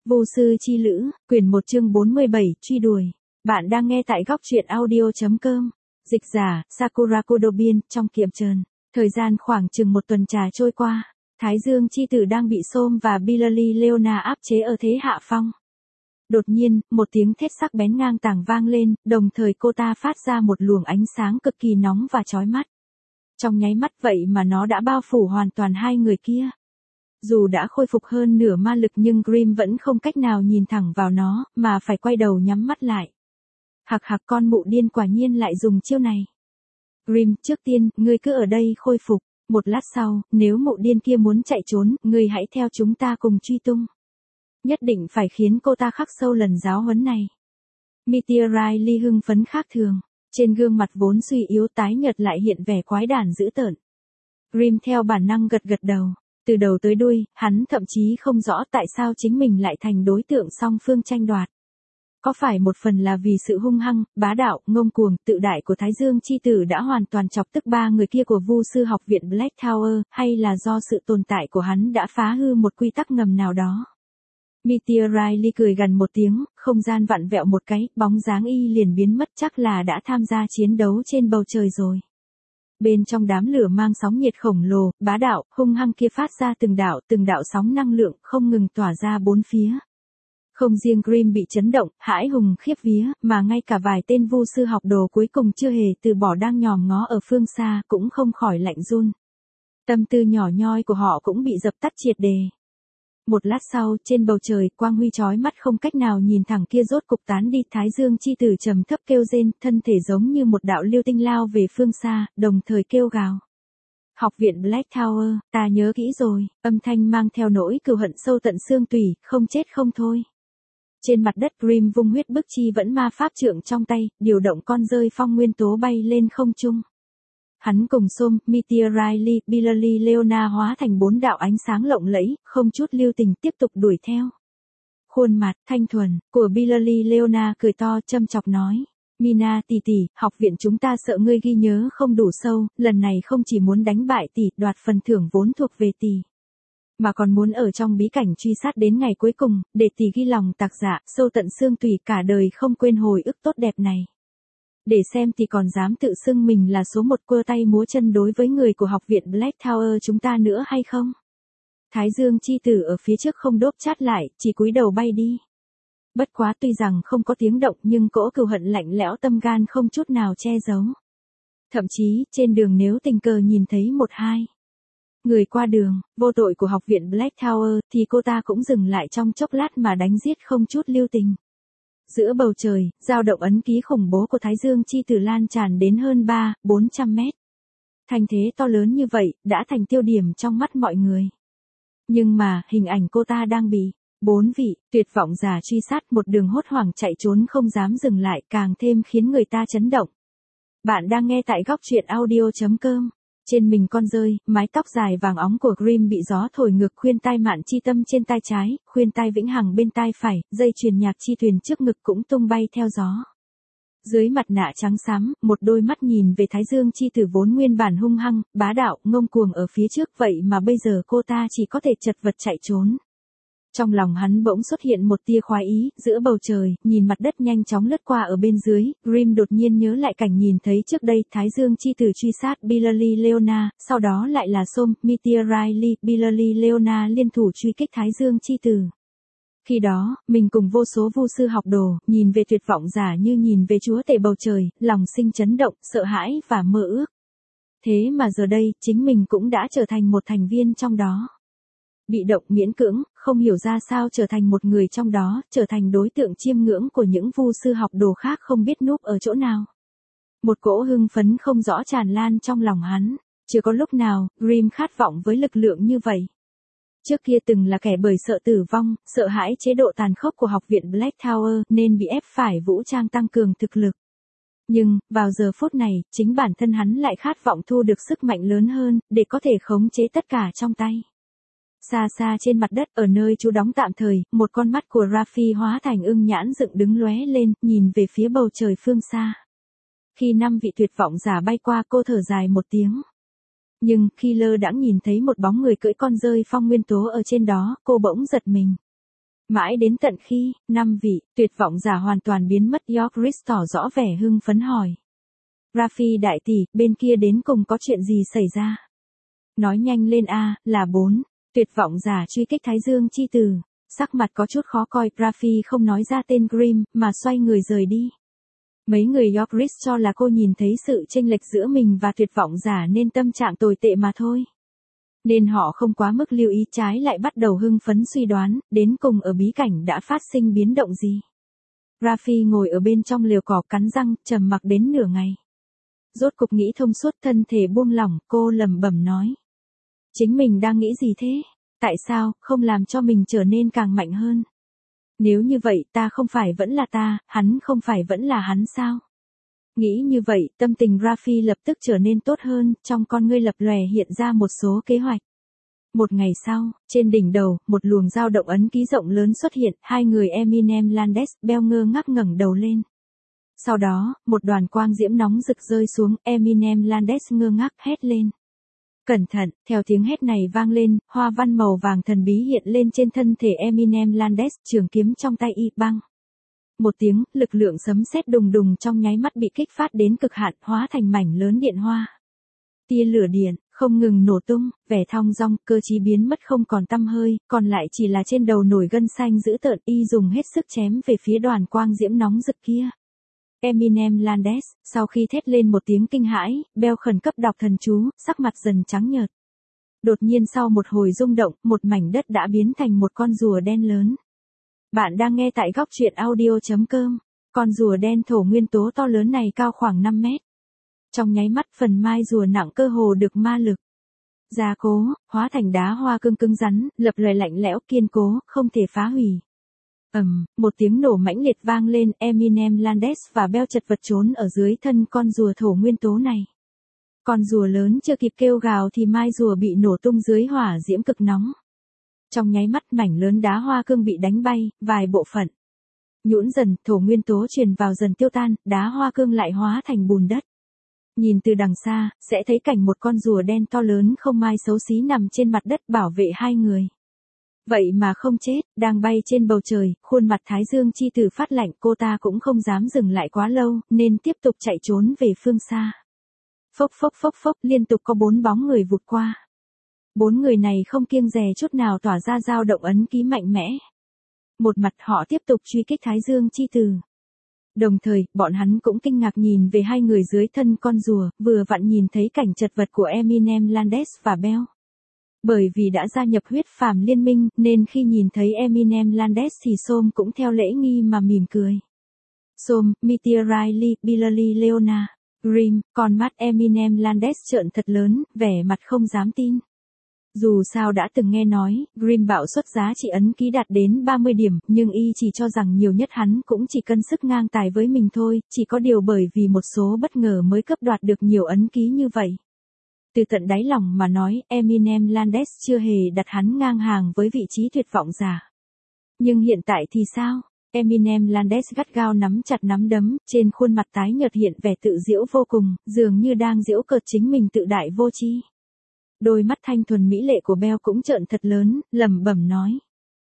Vô sư chi lữ, quyển 1 chương 47, truy đuổi. Bạn đang nghe tại góc truyện audio.com. Dịch giả, Sakura Kodobiên, trong kiệm trần. Thời gian khoảng chừng một tuần trà trôi qua, Thái Dương chi tử đang bị Sôm và Billy Leona áp chế ở thế hạ phong. Đột nhiên, một tiếng thét sắc bén ngang tàng vang lên, đồng thời cô ta phát ra một luồng ánh sáng cực kỳ nóng và chói mắt. Trong nháy mắt vậy mà nó đã bao phủ hoàn toàn hai người kia. Dù đã khôi phục hơn nửa ma lực nhưng Grimm vẫn không cách nào nhìn thẳng vào nó, mà phải quay đầu nhắm mắt lại. Hạc hạc, con mụ điên quả nhiên lại dùng chiêu này. Grimm, trước tiên, ngươi cứ ở đây khôi phục. Một lát sau, nếu mụ điên kia muốn chạy trốn, ngươi hãy theo chúng ta cùng truy tung. Nhất định phải khiến cô ta khắc sâu lần giáo huấn này. Meteor Riley hưng phấn khác thường. Trên gương mặt vốn suy yếu tái nhợt lại hiện vẻ quái đản dữ tợn. Grimm theo bản năng gật gật đầu. Từ đầu tới đuôi, hắn thậm chí không rõ tại sao chính mình lại thành đối tượng song phương tranh đoạt. Có phải một phần là vì sự hung hăng, bá đạo, ngông cuồng, tự đại của Thái Dương chi tử đã hoàn toàn chọc tức ba người kia của Vu sư học viện Black Tower, hay là do sự tồn tại của hắn đã phá hư một quy tắc ngầm nào đó? Meteor Riley cười gằn một tiếng, không gian vặn vẹo một cái, bóng dáng y liền biến mất, chắc là đã tham gia chiến đấu trên bầu trời rồi. Bên trong đám lửa mang sóng nhiệt khổng lồ, bá đạo, hung hăng kia phát ra từng đạo sóng năng lượng không ngừng tỏa ra bốn phía. Không riêng Grimm bị chấn động, hãi hùng khiếp vía, mà ngay cả vài tên vu sư học đồ cuối cùng chưa hề từ bỏ đang nhòm ngó ở phương xa cũng không khỏi lạnh run. Tâm tư nhỏ nhoi của họ cũng bị dập tắt triệt đề. Một lát sau, trên bầu trời, quang huy chói mắt không cách nào nhìn thẳng kia rốt cục tán đi, Thái Dương chi tử trầm thấp kêu rên, thân thể giống như một đạo lưu tinh lao về phương xa, đồng thời kêu gào. Học viện Black Tower, ta nhớ kỹ rồi, âm thanh mang theo nỗi cừu hận sâu tận xương tủy, không chết không thôi. Trên mặt đất, Grimm vung huyết bức chi vẫn ma pháp trượng trong tay, điều động con rơi phong nguyên tố bay lên không trung. Hắn cùng Sôm, Meteor Riley, Billy Leona hóa thành 4 đạo ánh sáng lộng lẫy, không chút lưu tình tiếp tục đuổi theo. Khuôn mặt thanh thuần của Billy Leona cười to châm chọc nói: Mina tỷ tỷ, học viện chúng ta sợ ngươi ghi nhớ không đủ sâu, lần này không chỉ muốn đánh bại tỷ, đoạt phần thưởng vốn thuộc về tỷ, mà còn muốn ở trong bí cảnh truy sát đến ngày cuối cùng, để tỷ ghi lòng tạc dạ, sâu tận xương tủy cả đời không quên hồi ức tốt đẹp này. Để xem tỷ còn dám tự xưng mình là số một quơ tay múa chân đối với người của học viện Black Tower chúng ta nữa hay không? Thái Dương chi tử ở phía trước không đốp chát lại, chỉ cúi đầu bay đi. Bất quá tuy rằng không có tiếng động nhưng cỗ cừu hận lạnh lẽo tâm gan không chút nào che giấu. Thậm chí, trên đường nếu tình cờ nhìn thấy một hai người qua đường, vô tội của học viện Black Tower, thì cô ta cũng dừng lại trong chốc lát mà đánh giết không chút lưu tình. Giữa bầu trời, dao động ấn ký khủng bố của Thái Dương chi tử lan tràn đến hơn 400 mét. Thành thế to lớn như vậy, đã thành tiêu điểm trong mắt mọi người. Nhưng mà, hình ảnh cô ta đang bị 4 vị tuyệt vọng giả truy sát, một đường hốt hoảng chạy trốn không dám dừng lại, càng thêm khiến người ta chấn động. Bạn đang nghe tại góc truyện audio.com. Trên mình con rơi, mái tóc dài vàng óng của Grimm bị gió thổi ngược, khuyên tai mạn chi tâm trên tai trái, khuyên tai vĩnh hằng bên tai phải, dây chuyền nhạc chi thuyền trước ngực cũng tung bay theo gió. Dưới mặt nạ trắng xám, một đôi mắt nhìn về Thái Dương chi tử vốn nguyên bản hung hăng, bá đạo, ngông cuồng ở phía trước, vậy mà bây giờ cô ta chỉ có thể chật vật chạy trốn. Trong lòng hắn bỗng xuất hiện một tia khoái ý, giữa bầu trời, nhìn mặt đất nhanh chóng lướt qua ở bên dưới, Grimm đột nhiên nhớ lại cảnh nhìn thấy trước đây Thái Dương chi tử truy sát Billy Leona, sau đó lại là Sôm, Meteor Riley, Billy Leona liên thủ truy kích Thái Dương chi tử. Khi đó, mình cùng vô số vu sư học đồ, nhìn về tuyệt vọng giả như nhìn về chúa tể bầu trời, lòng sinh chấn động, sợ hãi và mơ ước. Thế mà giờ đây, chính mình cũng đã trở thành một thành viên trong đó. Bị động miễn cưỡng, không hiểu ra sao trở thành một người trong đó, trở thành đối tượng chiêm ngưỡng của những vu sư học đồ khác không biết núp ở chỗ nào. Một cỗ hưng phấn không rõ tràn lan trong lòng hắn, chưa có lúc nào, Grimm khát vọng với lực lượng như vậy. Trước kia từng là kẻ bởi sợ tử vong, sợ hãi chế độ tàn khốc của học viện Black Tower nên bị ép phải vũ trang tăng cường thực lực. Nhưng, vào giờ phút này, chính bản thân hắn lại khát vọng thu được sức mạnh lớn hơn, để có thể khống chế tất cả trong tay. Xa xa trên mặt đất, ở nơi trú đóng tạm thời, một con mắt của Raffi hóa thành ưng nhãn dựng đứng lóe lên, nhìn về phía bầu trời phương xa. Khi 5 vị tuyệt vọng giả bay qua, cô thở dài một tiếng. Nhưng, khi lơ đãng nhìn thấy một bóng người cưỡi con rơi phong nguyên tố ở trên đó, cô bỗng giật mình. Mãi đến tận khi, 5 vị, tuyệt vọng giả hoàn toàn biến mất, York tỏ rõ vẻ hưng phấn hỏi. Rafi đại tỷ, bên kia đến cùng có chuyện gì xảy ra? Nói nhanh lên a, là 4. Tuyệt vọng giả truy kích Thái Dương chi tử. Sắc mặt có chút khó coi, Rafi không nói ra tên Grimm, mà xoay người rời đi. Mấy người York cho là cô nhìn thấy sự chênh lệch giữa mình và tuyệt vọng giả nên tâm trạng tồi tệ mà thôi. Nên họ không quá mức lưu ý, trái lại bắt đầu hưng phấn suy đoán, đến cùng ở bí cảnh đã phát sinh biến động gì. Rafi ngồi ở bên trong lều cỏ cắn răng, trầm mặc đến nửa ngày. Rốt cục nghĩ thông suốt, thân thể buông lỏng, cô lẩm bẩm nói. Chính mình đang nghĩ gì thế? Tại sao, không làm cho mình trở nên càng mạnh hơn? Nếu như vậy, ta không phải vẫn là ta, hắn không phải vẫn là hắn sao? Nghĩ như vậy, tâm tình Rafi lập tức trở nên tốt hơn, trong con ngươi lập lòe hiện ra một số kế hoạch. Một ngày sau, trên đỉnh đầu, một luồng dao động ấn ký rộng lớn xuất hiện, hai người Eminem Landes, Bell ngơ ngác ngẩng đầu lên. Sau đó, một đoàn quang diễm nóng rực rơi xuống, Eminem Landes ngơ ngác hét lên. Cẩn thận, theo tiếng hét này vang lên, hoa văn màu vàng thần bí hiện lên trên thân thể Eminem Landes, trường kiếm trong tay y băng. Một tiếng, lực lượng sấm sét đùng đùng trong nháy mắt bị kích phát đến cực hạn, hóa thành mảnh lớn điện hoa. Tia lửa điện, không ngừng nổ tung, vẻ thong dong, cơ trí biến mất không còn tăm hơi, còn lại chỉ là trên đầu nổi gân xanh dữ tợn, y dùng hết sức chém về phía đoàn quang diễm nóng rực kia. Eminem Landes, sau khi thét lên một tiếng kinh hãi, Bell khẩn cấp đọc thần chú, sắc mặt dần trắng nhợt. Đột nhiên sau một hồi rung động, một mảnh đất đã biến thành một con rùa đen lớn. Bạn đang nghe tại góc truyện audio.com. Con rùa đen thổ nguyên tố to lớn này cao khoảng 5 mét. Trong nháy mắt phần mai rùa nặng cơ hồ được ma lực gia cố, hóa thành đá hoa cương cứng rắn, lập lòe lạnh lẽo kiên cố, không thể phá hủy. Một tiếng nổ mãnh liệt vang lên, Eminem Landes và Bell chật vật trốn ở dưới thân con rùa thổ nguyên tố này. Con rùa lớn chưa kịp kêu gào thì mai rùa bị nổ tung dưới hỏa diễm cực nóng. Trong nháy mắt mảnh lớn đá hoa cương bị đánh bay, vài bộ phận nhũn dần, thổ nguyên tố truyền vào dần tiêu tan, đá hoa cương lại hóa thành bùn đất. Nhìn từ đằng xa, sẽ thấy cảnh một con rùa đen to lớn không mai xấu xí nằm trên mặt đất bảo vệ hai người. Vậy mà không chết, đang bay trên bầu trời, khuôn mặt Thái Dương chi tử phát lạnh, cô ta cũng không dám dừng lại quá lâu, nên tiếp tục chạy trốn về phương xa. Phốc phốc phốc phốc, liên tục có 4 bóng người vụt qua. 4 người này không kiêng dè chút nào tỏa ra dao động ấn ký mạnh mẽ. Một mặt họ tiếp tục truy kích Thái Dương chi tử. Đồng thời, bọn hắn cũng kinh ngạc nhìn về hai người dưới thân con rùa, vừa vặn nhìn thấy cảnh chật vật của Eminem Landes và Bell. Bởi vì đã gia nhập huyết phàm liên minh, nên khi nhìn thấy Eminem Landes thì Som cũng theo lễ nghi mà mỉm cười. Som, Meteor Riley, Billy Leona, Grimm, con mắt Eminem Landes trợn thật lớn, vẻ mặt không dám tin. Dù sao đã từng nghe nói, Grimm bạo xuất giá trị ấn ký đạt đến 30 điểm, nhưng y chỉ cho rằng nhiều nhất hắn cũng chỉ cân sức ngang tài với mình thôi, chỉ có điều bởi vì một số bất ngờ mới cấp đoạt được nhiều ấn ký như vậy. Từ tận đáy lòng mà nói, Eminem Landes chưa hề đặt hắn ngang hàng với vị trí tuyệt vọng giả. Nhưng hiện tại thì sao? Eminem Landes gắt gao nắm chặt nắm đấm, trên khuôn mặt tái nhợt hiện vẻ tự giễu vô cùng, dường như đang giễu cợt chính mình tự đại vô tri. Đôi mắt thanh thuần mỹ lệ của Bell cũng trợn thật lớn, lẩm bẩm nói.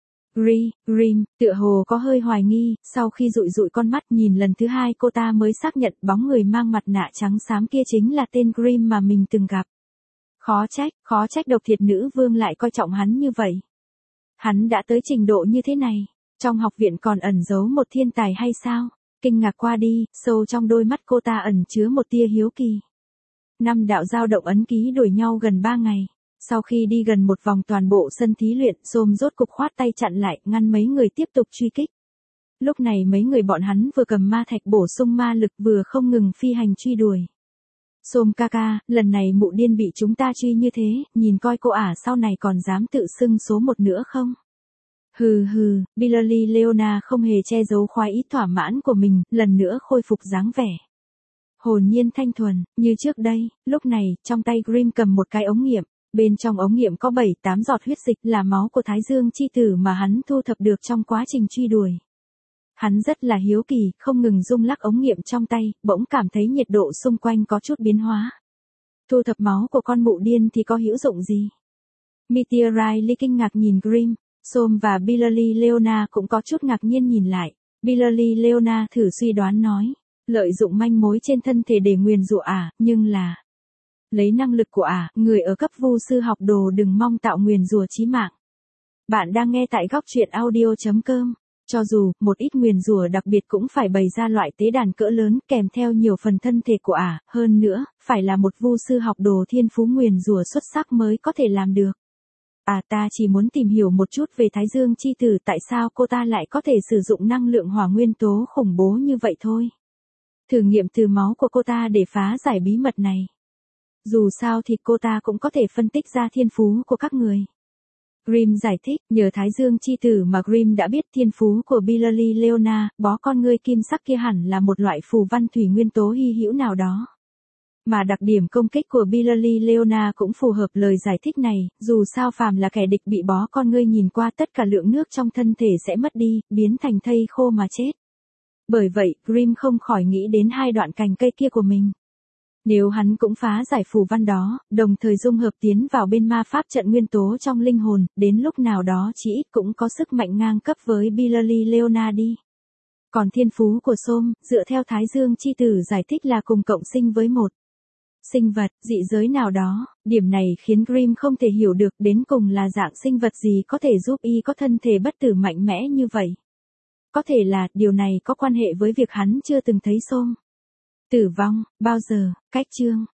Grimm, tựa hồ có hơi hoài nghi, sau khi dụi dụi con mắt nhìn lần thứ hai cô ta mới xác nhận bóng người mang mặt nạ trắng xám kia chính là tên Grimm mà mình từng gặp. Khó trách độc thiệt nữ vương lại coi trọng hắn như vậy. Hắn đã tới trình độ như thế này, trong học viện còn ẩn giấu một thiên tài hay sao? Kinh ngạc qua đi, sâu trong đôi mắt cô ta ẩn chứa một tia hiếu kỳ. 5 đạo dao động ấn ký đuổi nhau gần 3 ngày. Sau khi đi gần một vòng toàn bộ sân thí luyện, Som rốt cục khoát tay chặn lại, ngăn mấy người tiếp tục truy kích. Lúc này mấy người bọn hắn vừa cầm ma thạch bổ sung ma lực vừa không ngừng phi hành truy đuổi. Som ca, lần này mụ điên bị chúng ta truy như thế, nhìn coi cô ả sau này còn dám tự xưng số 1 nữa không? Hừ, Billy Leona không hề che giấu khoái ý thỏa mãn của mình, lần nữa khôi phục dáng vẻ hồn nhiên thanh thuần, như trước đây, lúc này, trong tay Grimm cầm một cái ống nghiệm, bên trong ống nghiệm có 7-8 giọt huyết dịch là máu của Thái Dương chi tử mà hắn thu thập được trong quá trình truy đuổi. Hắn rất là hiếu kỳ, không ngừng rung lắc ống nghiệm trong tay, bỗng cảm thấy nhiệt độ xung quanh có chút biến hóa. Thu thập máu của con mụ điên thì có hữu dụng gì? Meteor Riley kinh ngạc nhìn Grimm, Som và Billy Leona cũng có chút ngạc nhiên nhìn lại. Billy Leona thử suy đoán nói. Lợi dụng manh mối trên thân thể để nguyền rủa nhưng là... Lấy năng lực của người ở cấp vu sư học đồ đừng mong tạo nguyền rủa chí mạng. Bạn đang nghe tại góc truyện audio.com. Cho dù, một ít nguyền rủa đặc biệt cũng phải bày ra loại tế đàn cỡ lớn kèm theo nhiều phần thân thể của hơn nữa, phải là một vu sư học đồ thiên phú nguyền rủa xuất sắc mới có thể làm được. Ta chỉ muốn tìm hiểu một chút về Thái Dương chi tử, tại sao cô ta lại có thể sử dụng năng lượng hỏa nguyên tố khủng bố như vậy thôi. Thử nghiệm từ máu của cô ta để phá giải bí mật này. Dù sao thì cô ta cũng có thể phân tích ra thiên phú của các người. Grimm giải thích, nhờ Thái Dương chi tử mà Grimm đã biết thiên phú của Billy Leona, bó con ngươi kim sắc kia hẳn là một loại phù văn thủy nguyên tố hy hữu nào đó. Mà đặc điểm công kích của Billy Leona cũng phù hợp lời giải thích này, dù sao phàm là kẻ địch bị bó con ngươi nhìn qua tất cả lượng nước trong thân thể sẽ mất đi, biến thành thây khô mà chết. Bởi vậy, Grimm không khỏi nghĩ đến hai đoạn cành cây kia của mình. Nếu hắn cũng phá giải phù văn đó, đồng thời dung hợp tiến vào bên ma pháp trận nguyên tố trong linh hồn, đến lúc nào đó chỉ ít cũng có sức mạnh ngang cấp với Billy Leona đi. Còn thiên phú của Som, dựa theo Thái Dương chi tử giải thích là cùng cộng sinh với một sinh vật, dị giới nào đó, điểm này khiến Grimm không thể hiểu được đến cùng là dạng sinh vật gì có thể giúp y có thân thể bất tử mạnh mẽ như vậy. Có thể là, điều này có quan hệ với việc hắn chưa từng thấy Som tử vong, bao giờ, cách chương.